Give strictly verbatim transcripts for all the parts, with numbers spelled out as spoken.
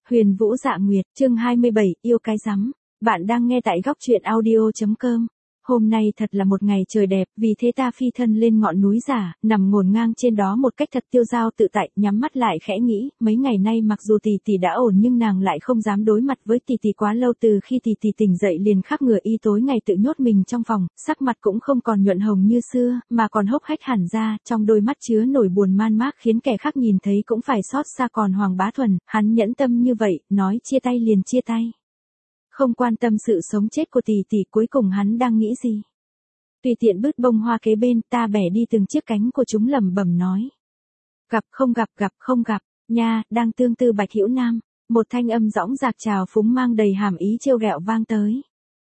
Huyền Vũ Dạ Nguyệt, chương hai mươi bảy, yêu cái rắm. Bạn đang nghe tại góc truyện audio chấm com. Hôm nay thật là một ngày trời đẹp, vì thế ta phi thân lên ngọn núi giả, nằm ngổn ngang trên đó một cách thật tiêu dao tự tại, nhắm mắt lại khẽ nghĩ, mấy ngày nay mặc dù tỷ tỷ đã ổn nhưng nàng lại không dám đối mặt với tỷ tỷ quá lâu. Từ khi tỷ tỷ tỉnh dậy liền khắp người y tối ngày tự nhốt mình trong phòng, sắc mặt cũng không còn nhuận hồng như xưa, mà còn hốc hách hẳn ra, trong đôi mắt chứa nổi buồn man mác khiến kẻ khác nhìn thấy cũng phải xót xa. Còn Hoàng Bá Thuần, hắn nhẫn tâm như vậy, nói chia tay liền chia tay. Không quan tâm sự sống chết của tỷ tỷ, cuối cùng hắn đang nghĩ gì? Tùy tiện bứt bông hoa kế bên, ta bẻ đi từng chiếc cánh của chúng, lẩm bẩm nói. Gặp không gặp, gặp không gặp, nha, đang tương tư Bạch Hữu Nam. Một thanh âm dõng dạc trào phúng mang đầy hàm ý trêu ghẹo vang tới.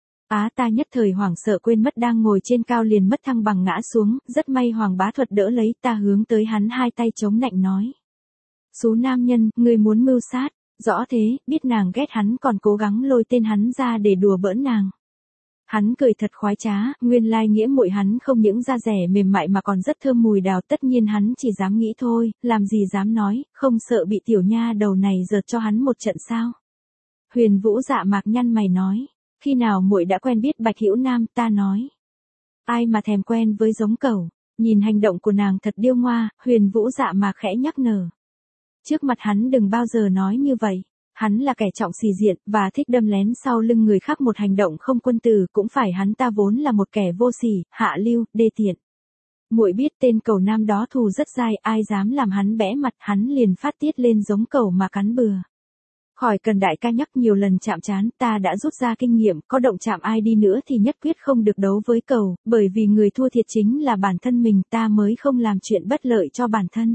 Á, ta nhất thời hoảng sợ quên mất đang ngồi trên cao liền mất thăng bằng ngã xuống, rất may Hoàng Bá Thuật đỡ lấy, ta hướng tới hắn hai tay chống nạnh nói. Xú nam nhân, ngươi muốn mưu sát. Rõ thế, biết nàng ghét hắn còn cố gắng lôi tên hắn ra để đùa bỡn nàng. Hắn cười thật khoái trá, nguyên lai nghĩa muội hắn không những da rẻ mềm mại mà còn rất thơm mùi đào. Tất nhiên hắn chỉ dám nghĩ thôi, làm gì dám nói, không sợ bị tiểu nha đầu này giật cho hắn một trận sao? Huyền Vũ Dạ Mạc nhăn mày nói, khi nào muội đã quen biết Bạch Hữu Nam? Ta nói, ai mà thèm quen với giống cẩu. Nhìn hành động của nàng thật điêu ngoa, Huyền Vũ Dạ Mạc khẽ nhắc nhở. Trước mặt hắn đừng bao giờ nói như vậy. Hắn là kẻ trọng xì diện, và thích đâm lén sau lưng người khác, một hành động không quân tử. Cũng phải hắn ta vốn là một kẻ vô sỉ, hạ lưu, đê tiện. Muội biết tên cẩu nam đó thù rất dai, ai dám làm hắn bẽ mặt, hắn liền phát tiết lên giống cẩu mà cắn bừa. Khỏi cần đại ca nhắc, nhiều lần chạm trán, ta đã rút ra kinh nghiệm, có động chạm ai đi nữa thì nhất quyết không được đấu với cẩu, bởi vì người thua thiệt chính là bản thân mình, ta mới không làm chuyện bất lợi cho bản thân.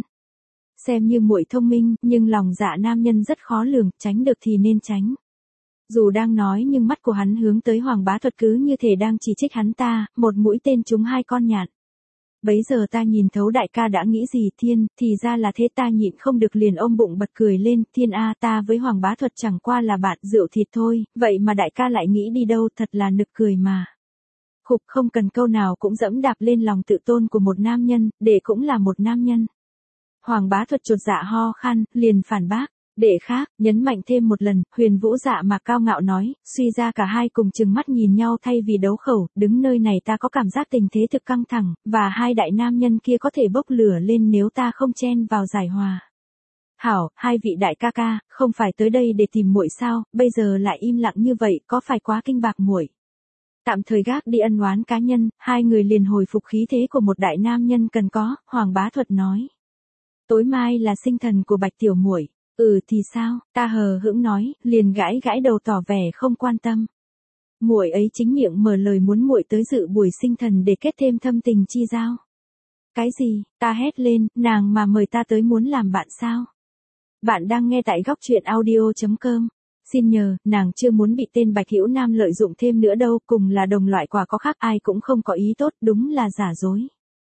Xem như muội thông minh, nhưng lòng dạ nam nhân rất khó lường, tránh được thì nên tránh. Dù đang nói nhưng mắt của hắn hướng tới Hoàng Bá Thuật cứ như thể đang chỉ trích hắn ta, một mũi tên trúng hai con nhạn. Bấy giờ ta nhìn thấu đại ca đã nghĩ gì. Thiên, thì ra là thế. Ta nhịn không được liền ôm bụng bật cười lên. Thiên a, ta với Hoàng Bá Thuật chẳng qua là bạn rượu thịt thôi, vậy mà đại ca lại nghĩ đi đâu, thật là nực cười mà. Khục, không cần câu nào cũng dẫm đạp lên lòng tự tôn của một nam nhân, để cũng là một nam nhân. Hoàng Bá Thuật chột dạ ho khan, liền phản bác. Để khác, nhấn mạnh thêm một lần, Huyền Vũ Dạ Mạc cao ngạo nói, suy ra cả hai cùng chừng mắt nhìn nhau thay vì đấu khẩu. Đứng nơi này ta có cảm giác tình thế thực căng thẳng, và hai đại nam nhân kia có thể bốc lửa lên nếu ta không chen vào giải hòa. Hảo, hai vị đại ca ca, không phải tới đây để tìm muội sao, bây giờ lại im lặng như vậy, có phải quá kinh bạc muội? Tạm thời gác đi ân oán cá nhân, hai người liền hồi phục khí thế của một đại nam nhân cần có. Hoàng Bá Thuật nói. Tối mai là sinh thần của Bạch tiểu muội. Ừ thì sao? Ta hờ hững nói, liền gãi gãi đầu tỏ vẻ không quan tâm. Muội ấy chính miệng mở lời muốn muội tới dự buổi sinh thần để kết thêm thâm tình chi giao. Cái gì? Ta hét lên, nàng mà mời ta tới muốn làm bạn sao? Bạn đang nghe tại góc truyện audio chấm com. Xin nhờ, nàng chưa muốn bị tên Bạch Hữu Nam lợi dụng thêm nữa đâu, cùng là đồng loại quả có khác, ai cũng không có ý tốt, đúng là giả dối.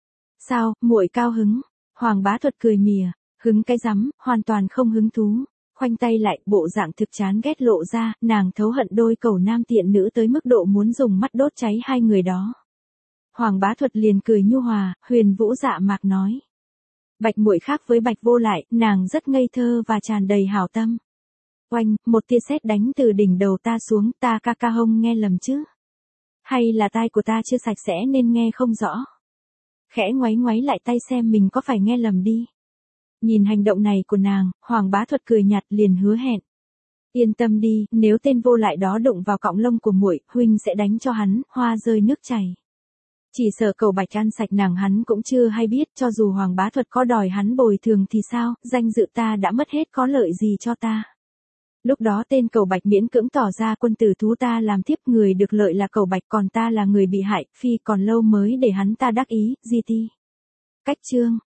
Sao, muội cao hứng? Hoàng Bá Thuật cười mỉa, hứng cái rắm, hoàn toàn không hứng thú. Khoanh tay lại, bộ dạng thực chán ghét lộ ra, nàng thấu hận đôi cẩu nam tiện nữ tới mức độ muốn dùng mắt đốt cháy hai người đó. Hoàng Bá Thuật liền cười nhu hòa, Huyền Vũ Dạ Mạc nói. Bạch muội khác với Bạch vô lại, nàng rất ngây thơ và tràn đầy hảo tâm. Oanh, một tia sét đánh từ đỉnh đầu ta xuống, ta ca ca hông nghe lầm chứ? Hay là tai của ta chưa sạch sẽ nên nghe không rõ? Khẽ ngoáy ngoáy lại tay xem mình có phải nghe lầm đi. Nhìn hành động này của nàng, Hoàng Bá Thuật cười nhạt liền hứa hẹn. Yên tâm đi, nếu tên vô lại đó đụng vào cọng lông của muội, huynh sẽ đánh cho hắn, hoa rơi nước chảy. Chỉ sợ cẩu Bạch ăn sạch nàng hắn cũng chưa hay biết, cho dù Hoàng Bá Thuật có đòi hắn bồi thường thì sao, danh dự ta đã mất hết có lợi gì cho ta. Lúc đó tên cẩu Bạch miễn cưỡng tỏ ra quân tử thú ta làm tiếp, người được lợi là cẩu Bạch còn ta là người bị hại, phi còn lâu mới để hắn ta đắc ý, gì ti. Cách chương.